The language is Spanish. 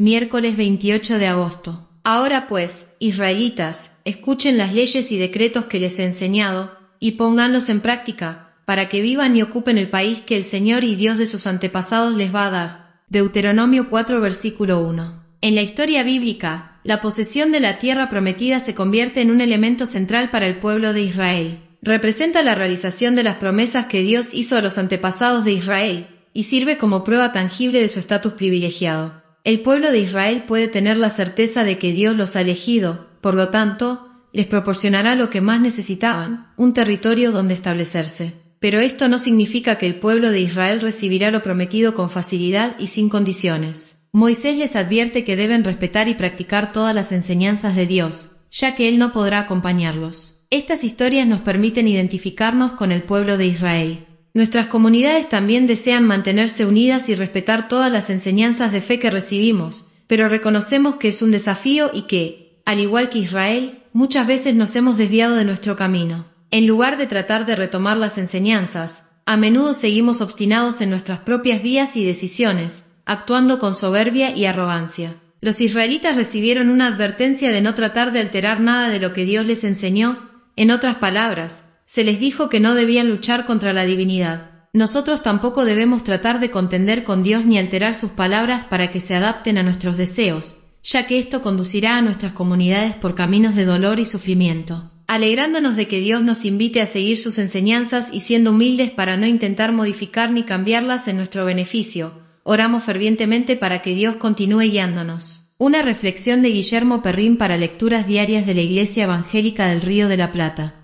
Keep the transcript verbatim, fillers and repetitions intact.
miércoles veintiocho de agosto. Ahora pues, israelitas, escuchen las leyes y decretos que les he enseñado, y pónganlos en práctica, para que vivan y ocupen el país que el Señor y Dios de sus antepasados les va a dar. Deuteronomio cuatro versículo uno. En la historia bíblica, la posesión de la tierra prometida se convierte en un elemento central para el pueblo de Israel. Representa la realización de las promesas que Dios hizo a los antepasados de Israel, y sirve como prueba tangible de su estatus privilegiado. El pueblo de Israel puede tener la certeza de que Dios los ha elegido, por lo tanto, les proporcionará lo que más necesitaban, un territorio donde establecerse. Pero esto no significa que el pueblo de Israel recibirá lo prometido con facilidad y sin condiciones. Moisés les advierte que deben respetar y practicar todas las enseñanzas de Dios, ya que Él no podrá acompañarlos. Estas historias nos permiten identificarnos con el pueblo de Israel. Nuestras comunidades también desean mantenerse unidas y respetar todas las enseñanzas de fe que recibimos, pero reconocemos que es un desafío y que, al igual que Israel, muchas veces nos hemos desviado de nuestro camino. En lugar de tratar de retomar las enseñanzas, a menudo seguimos obstinados en nuestras propias vías y decisiones, actuando con soberbia y arrogancia. Los israelitas recibieron una advertencia de no tratar de alterar nada de lo que Dios les enseñó. En otras palabras, se les dijo que no debían luchar contra la divinidad. Nosotros tampoco debemos tratar de contender con Dios ni alterar sus palabras para que se adapten a nuestros deseos, ya que esto conducirá a nuestras comunidades por caminos de dolor y sufrimiento. Alegrándonos de que Dios nos invite a seguir sus enseñanzas y siendo humildes para no intentar modificar ni cambiarlas en nuestro beneficio, oramos fervientemente para que Dios continúe guiándonos. Una reflexión de Guillermo Perrín para lecturas diarias de la Iglesia Evangélica del Río de la Plata.